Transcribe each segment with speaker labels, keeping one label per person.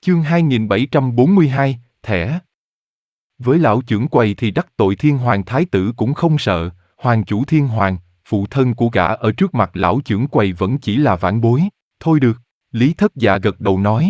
Speaker 1: Chương 2742, thẻ. Với lão chưởng quầy thì đắc tội thiên hoàng thái tử cũng không sợ, hoàng chủ thiên hoàng, phụ thân của gã ở trước mặt lão chưởng quầy vẫn chỉ là vãn bối. Thôi được, Lý Thất Dạ gật đầu nói.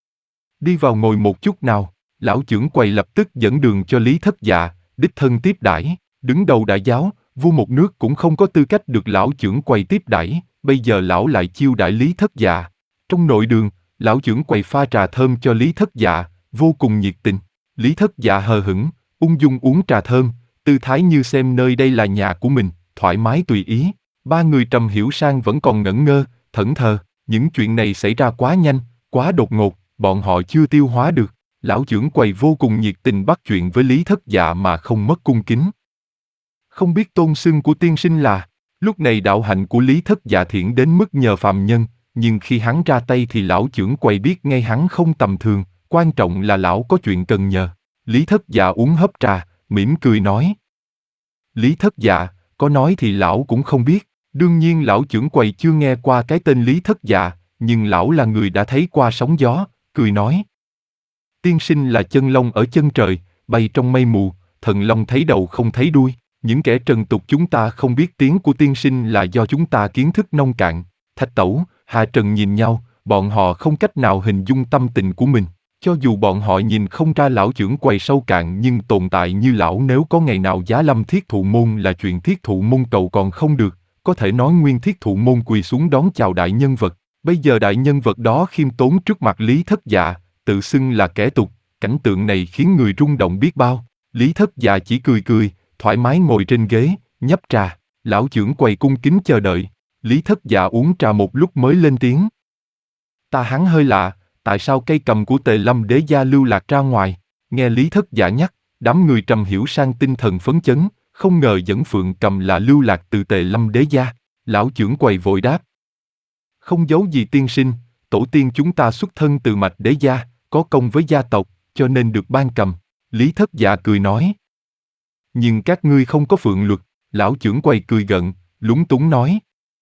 Speaker 1: Đi vào ngồi một chút nào, lão chưởng quầy lập tức dẫn đường cho Lý Thất Dạ, đích thân tiếp đãi, đứng đầu đại giáo, vua một nước cũng không có tư cách được lão chưởng quầy tiếp đãi, bây giờ lão lại chiêu đãi Lý Thất Dạ. Trong nội đường, lão chưởng quầy pha trà thơm cho Lý Thất Dạ, vô cùng nhiệt tình. Lý Thất Dạ hờ hững, ung dung uống trà thơm, tư thái như xem nơi đây là nhà của mình, thoải mái tùy ý. Ba người Trầm Hiểu Sang vẫn còn ngẩn ngơ, thẫn thờ, những chuyện này xảy ra quá nhanh, quá đột ngột, bọn họ chưa tiêu hóa được. Lão chưởng quầy vô cùng nhiệt tình bắt chuyện với Lý Thất Dạ mà không mất cung kính. Không biết tôn xưng của tiên sinh là, lúc này đạo hạnh của Lý Thất Dạ thiện đến mức nhờ phàm nhân, nhưng khi hắn ra tay thì lão chưởng quầy biết ngay hắn không tầm thường, quan trọng là lão có chuyện cần nhờ. Lý Thất Dạ uống hớp trà, mỉm cười nói. Lý Thất Dạ, có nói thì lão cũng không biết, đương nhiên lão chưởng quầy chưa nghe qua cái tên Lý Thất Dạ, nhưng lão là người đã thấy qua sóng gió, cười nói. Tiên sinh là chân long ở chân trời, bay trong mây mù, thần long thấy đầu không thấy đuôi. Những kẻ trần tục chúng ta không biết tiếng của tiên sinh là do chúng ta kiến thức nông cạn. Thạch Tẩu, Hà Trần nhìn nhau, bọn họ không cách nào hình dung tâm tình của mình. Cho dù bọn họ nhìn không ra lão chưởng quầy sâu cạn nhưng tồn tại như lão nếu có ngày nào giá lâm Thiết Thụ Môn là chuyện Thiết Thụ Môn cầu còn không được, có thể nói nguyên Thiết Thụ Môn quỳ xuống đón chào đại nhân vật. Bây giờ đại nhân vật đó khiêm tốn trước mặt Lý Thất Dạ, tự xưng là kẻ tục, cảnh tượng này khiến người rung động biết bao. Lý Thất Dạ chỉ cười cười, thoải mái ngồi trên ghế, nhấp trà, lão chưởng quầy cung kính chờ đợi. Lý Thất Dạ uống trà một lúc mới lên tiếng. Ta hắn hơi lạ, tại sao cây cầm của Tề Lâm Đế gia lưu lạc ra ngoài? Nghe Lý Thất Dạ nhắc, đám người Trầm Hiểu Sang tinh thần phấn chấn, không ngờ dẫn phượng cầm là lưu lạc từ Tề Lâm Đế gia. Lão chưởng quầy vội đáp. Không giấu gì tiên sinh, tổ tiên chúng ta xuất thân từ mạch đế gia, có công với gia tộc, cho nên được ban cầm. Lý Thất Dạ cười nói. Nhưng các ngươi không có phượng luật, lão chưởng quầy cười gận, lúng túng nói.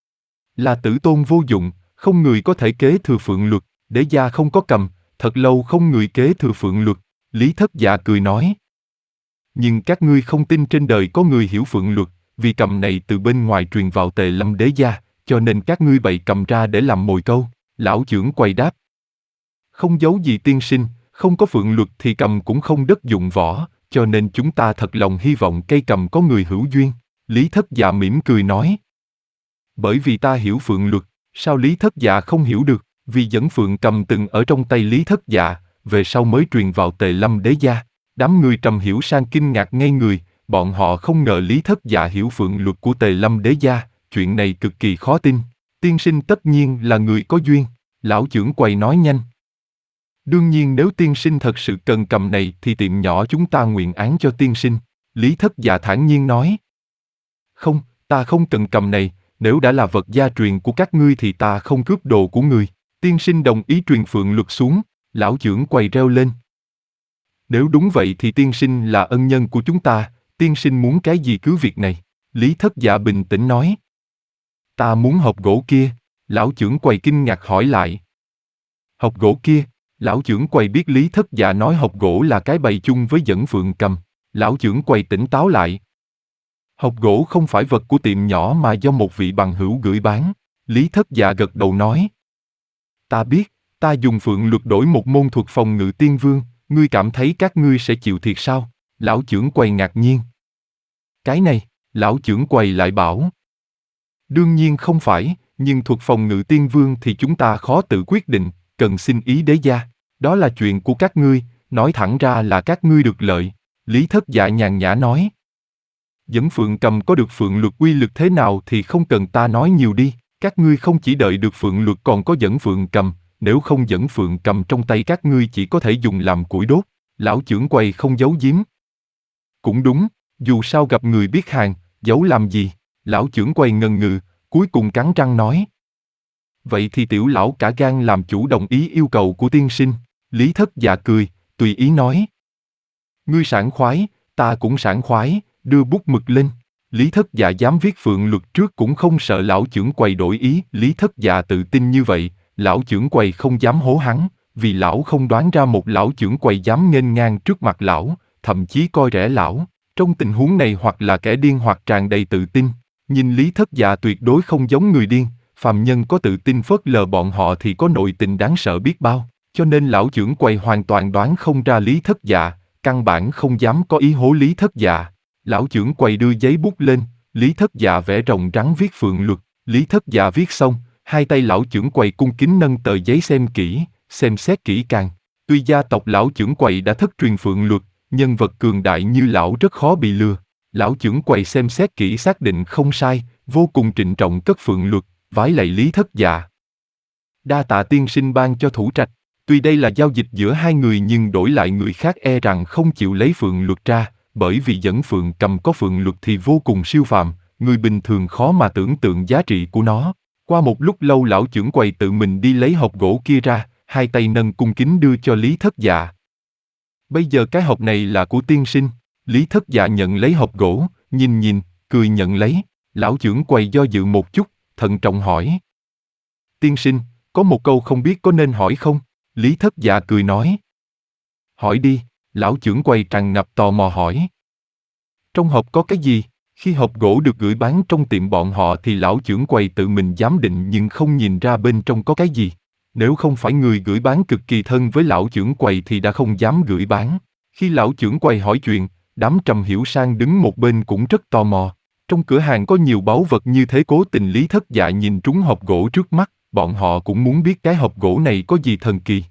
Speaker 1: Là tử tôn vô dụng, không người có thể kế thừa phượng luật, đế gia không có cầm, thật lâu không người kế thừa phượng luật. Lý Thất Dạ cười nói. Nhưng các ngươi không tin trên đời có người hiểu phượng luật, vì cầm này từ bên ngoài truyền vào Tề Lâm Đế gia, cho nên các ngươi bày cầm ra để làm mồi câu. Lão chưởng quầy đáp. Không giấu gì tiên sinh, không có phượng luật thì cầm cũng không đất dụng võ, cho nên chúng ta thật lòng hy vọng cây cầm có người hữu duyên. Lý Thất Dạ mỉm cười nói. Bởi vì ta hiểu phượng luật, sao Lý Thất Dạ không hiểu được? Vì dẫn phượng cầm từng ở trong tay Lý Thất Dạ, về sau mới truyền vào Tề Lâm Đế gia. Đám người Trầm Hiểu Sang kinh ngạc ngây người, bọn họ không ngờ Lý Thất Dạ hiểu phượng luật của Tề Lâm Đế gia, chuyện này cực kỳ khó tin. Tiên sinh tất nhiên là người có duyên, lão chưởng quầy nói nhanh. Đương nhiên nếu tiên sinh thật sự cần cầm này thì tiệm nhỏ chúng ta nguyện án cho tiên sinh. Lý Thất Dạ thản nhiên nói. Không, ta không cần cầm này, nếu đã là vật gia truyền của các ngươi thì ta không cướp đồ của người. Tiên sinh đồng ý truyền phượng luật xuống, lão chưởng quầy reo lên. Nếu đúng vậy thì tiên sinh là ân nhân của chúng ta, tiên sinh muốn cái gì cứ việc này. Lý Thất Dạ bình tĩnh nói. Ta muốn hộp gỗ kia, lão chưởng quầy kinh ngạc hỏi lại. Hộp gỗ kia, lão chưởng quầy biết Lý Thất Dạ nói hộp gỗ là cái bày chung với dẫn phượng cầm. Lão chưởng quầy tỉnh táo lại. Hộp gỗ không phải vật của tiệm nhỏ mà do một vị bằng hữu gửi bán. Lý Thất Dạ gật đầu nói. Ta biết, ta dùng phượng luật đổi một môn thuật phòng ngự tiên vương, ngươi cảm thấy các ngươi sẽ chịu thiệt sao? Lão chưởng quầy ngạc nhiên. Cái này, lão chưởng quầy lại bảo. Đương nhiên không phải, nhưng thuật phòng ngự tiên vương thì chúng ta khó tự quyết định, cần xin ý đế gia. Đó là chuyện của các ngươi, nói thẳng ra là các ngươi được lợi. Lý Thất Dạ nhàn nhã nói. Dẫn phượng cầm có được phượng luật uy lực thế nào thì không cần ta nói nhiều đi. Các ngươi không chỉ đợi được phượng luật còn có dẫn phượng cầm, nếu không dẫn phượng cầm trong tay các ngươi chỉ có thể dùng làm củi đốt. Lão chưởng quầy không giấu giếm. Cũng đúng, dù sao gặp người biết hàng, giấu làm gì? Lão chưởng quầy ngần ngừ, cuối cùng cắn răng nói. Vậy thì tiểu lão cả gan làm chủ đồng ý yêu cầu của tiên sinh. Lý Thất Dạ cười, tùy ý nói. Ngươi sảng khoái, ta cũng sảng khoái, đưa bút mực lên. Lý Thất Dạ dám viết phượng luật trước cũng không sợ lão chưởng quầy đổi ý. Lý Thất Dạ tự tin như vậy, lão chưởng quầy không dám hố hắn, vì lão không đoán ra một lão chưởng quầy dám nghênh ngang trước mặt lão, thậm chí coi rẻ lão. Trong tình huống này hoặc là kẻ điên hoặc tràn đầy tự tin. Nhìn Lý Thất Dạ tuyệt đối không giống người điên, phàm nhân có tự tin phớt lờ bọn họ thì có nội tình đáng sợ biết bao. Cho nên lão chưởng quầy hoàn toàn đoán không ra Lý Thất Dạ, căn bản không dám có ý hố Lý Thất Dạ. Lão chưởng quầy đưa giấy bút lên, Lý Thất Dạ vẽ rồng rắn viết phượng luật. Lý Thất Dạ viết xong, hai tay lão chưởng quầy cung kính nâng tờ giấy xem kỹ, xem xét kỹ càng. Tuy gia tộc lão chưởng quầy đã thất truyền phượng luật, nhân vật cường đại như lão rất khó bị lừa. Lão chưởng quầy xem xét kỹ xác định không sai, vô cùng trịnh trọng cất phượng luật, vái lạy Lý Thất Dạ. Đa tạ tiên sinh ban cho thủ trạch. Tuy đây là giao dịch giữa hai người nhưng đổi lại người khác e rằng không chịu lấy phượng luật ra, bởi vì dẫn phượng cầm có phượng luật thì vô cùng siêu phàm, người bình thường khó mà tưởng tượng giá trị của nó. Qua một lúc lâu lão chưởng quầy tự mình đi lấy hộp gỗ kia ra, hai tay nâng cung kính đưa cho Lý Thất Dạ. Bây giờ cái hộp này là của tiên sinh. Lý Thất Dạ nhận lấy hộp gỗ, nhìn, cười nhận lấy. Lão chưởng quầy do dự một chút, thận trọng hỏi. Tiên sinh, có một câu không biết có nên hỏi không? Lý Thất Dạ cười nói. Hỏi đi, lão chưởng quầy tràn ngập tò mò hỏi. Trong hộp có cái gì? Khi hộp gỗ được gửi bán trong tiệm bọn họ thì lão chưởng quầy tự mình giám định nhưng không nhìn ra bên trong có cái gì. Nếu không phải người gửi bán cực kỳ thân với lão chưởng quầy thì đã không dám gửi bán. Khi lão chưởng quầy hỏi chuyện, đám Trầm Hiểu Sang đứng một bên cũng rất tò mò. Trong cửa hàng có nhiều báu vật như thế, cố tình Lý Thất Dạ nhìn trúng hộp gỗ trước mắt, bọn họ cũng muốn biết cái hộp gỗ này có gì thần kỳ.